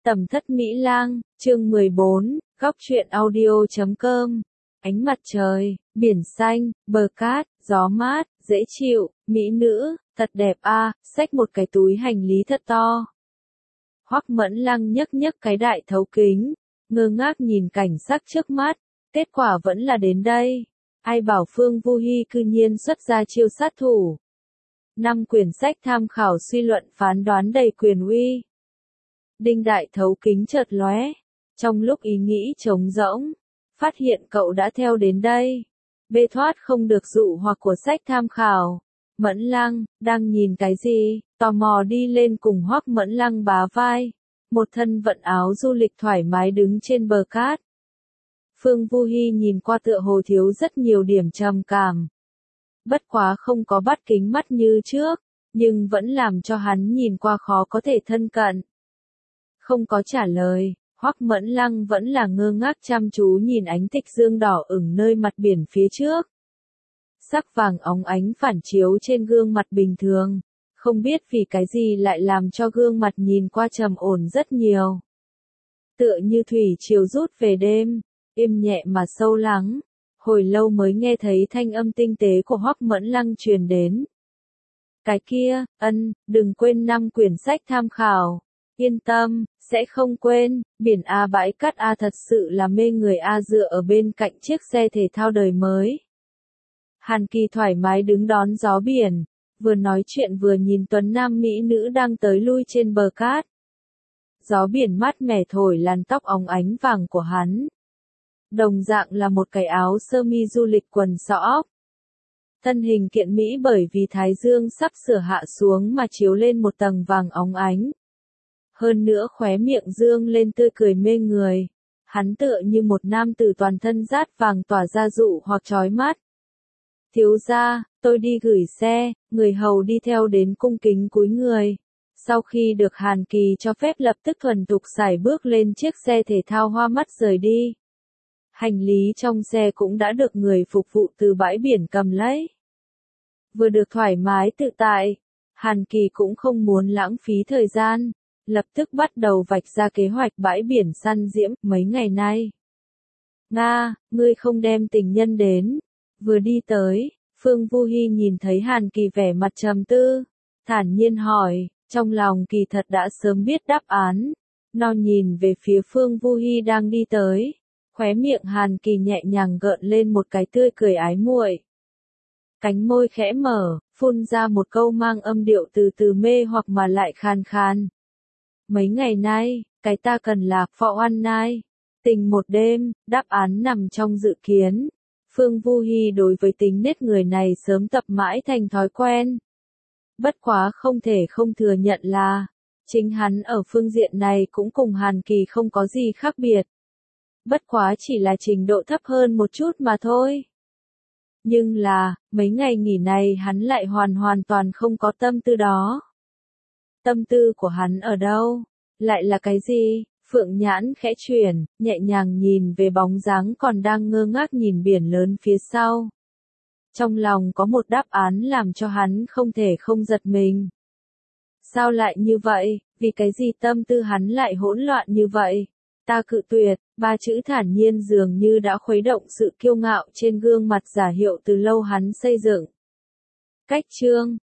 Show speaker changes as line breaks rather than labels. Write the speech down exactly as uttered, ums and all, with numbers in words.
Tầm thất Mỹ Lang, chương mười bốn, góc truyện audio chấm com. Ánh mặt trời, biển xanh, bờ cát, gió mát, dễ chịu, mỹ nữ, thật đẹp a, xách một cái túi hành lý thật to. Hoắc Mẫn Lăng nhấc nhấc cái đại thấu kính, ngơ ngác nhìn cảnh sắc trước mắt, kết quả vẫn là đến đây. Ai bảo Phương Vu Hi cư nhiên xuất ra chiêu sát thủ. Năm quyển sách tham khảo suy luận phán đoán đầy quyền uy. Đinh đại thấu kính chợt lóe, trong lúc ý nghĩ trống rỗng, phát hiện cậu đã theo đến đây. Bê thoát không được dụ hoặc của sách tham khảo. Mẫn Lăng, đang nhìn cái gì? Tò mò đi lên cùng Hoắc Mẫn Lăng bá vai. Một thân vận áo du lịch thoải mái đứng trên bờ cát. Phương Vu Hi nhìn qua tựa hồ thiếu rất nhiều điểm trầm cảm. Bất quá không có bắt kính mắt như trước, nhưng vẫn làm cho hắn nhìn qua khó có thể thân cận. Không có trả lời, Hoắc Mẫn Lăng vẫn là ngơ ngác chăm chú nhìn ánh tịch dương đỏ ửng nơi mặt biển phía trước. Sắc vàng óng ánh phản chiếu trên gương mặt bình thường, không biết vì cái gì lại làm cho gương mặt nhìn qua trầm ổn rất nhiều. Tựa như thủy triều rút về đêm, êm nhẹ mà sâu lắng, hồi lâu mới nghe thấy thanh âm tinh tế của Hoắc Mẫn Lăng truyền đến. Cái kia, ân, đừng quên năm quyển sách tham khảo. Yên tâm, sẽ không quên, biển A bãi cát A thật sự là mê người A dựa ở bên cạnh chiếc xe thể thao đời mới. Hàn Kỳ thoải mái đứng đón gió biển, vừa nói chuyện vừa nhìn tuấn nam mỹ nữ đang tới lui trên bờ cát. Gió biển mát mẻ thổi làn tóc óng ánh vàng của hắn. Đồng dạng là một cái áo sơ mi du lịch quần sọ óc. Thân hình kiện mỹ bởi vì thái dương sắp sửa hạ xuống mà chiếu lên một tầng vàng óng ánh. Hơn nữa khóe miệng dương lên tươi cười mê người. Hắn tựa như một nam tử toàn thân rát vàng tỏa ra dụ hoặc chói mắt. Thiếu gia, tôi đi gửi xe, người hầu đi theo đến cung kính cúi người. Sau khi được Hàn Kỳ cho phép lập tức thuần thục sải bước lên chiếc xe thể thao hoa mắt rời đi. Hành lý trong xe cũng đã được người phục vụ từ bãi biển cầm lấy. Vừa được thoải mái tự tại, Hàn Kỳ cũng không muốn lãng phí thời gian. Lập tức bắt đầu vạch ra kế hoạch bãi biển săn diễm mấy ngày nay. Nga, ngươi không đem tình nhân đến. Vừa đi tới, Phương Vu Hi nhìn thấy Hàn Kỳ vẻ mặt trầm tư, thản nhiên hỏi, trong lòng kỳ thật đã sớm biết đáp án. Nó nhìn về phía Phương Vu Hi đang đi tới, khóe miệng Hàn Kỳ nhẹ nhàng gợn lên một cái tươi cười ái muội. Cánh môi khẽ mở, phun ra một câu mang âm điệu từ từ mê hoặc mà lại khàn khàn. Mấy ngày nay, cái ta cần là phò oan nai. Tình một đêm, đáp án nằm trong dự kiến. Phương Vu Hi đối với tính nết người này sớm tập mãi thành thói quen. Bất quá không thể không thừa nhận là, chính hắn ở phương diện này cũng cùng Hàn Kỳ không có gì khác biệt. Bất quá chỉ là trình độ thấp hơn một chút mà thôi. Nhưng là, mấy ngày nghỉ này hắn lại hoàn hoàn toàn không có tâm tư đó. Tâm tư của hắn ở đâu? Lại là cái gì? Phượng nhãn khẽ chuyển, nhẹ nhàng nhìn về bóng dáng còn đang ngơ ngác nhìn biển lớn phía sau. Trong lòng có một đáp án làm cho hắn không thể không giật mình. Sao lại như vậy? Vì cái gì tâm tư hắn lại hỗn loạn như vậy? Ta cự tuyệt, ba chữ thản nhiên dường như đã khuấy động sự kiêu ngạo trên gương mặt giả hiệu từ lâu hắn xây dựng. Cách chương,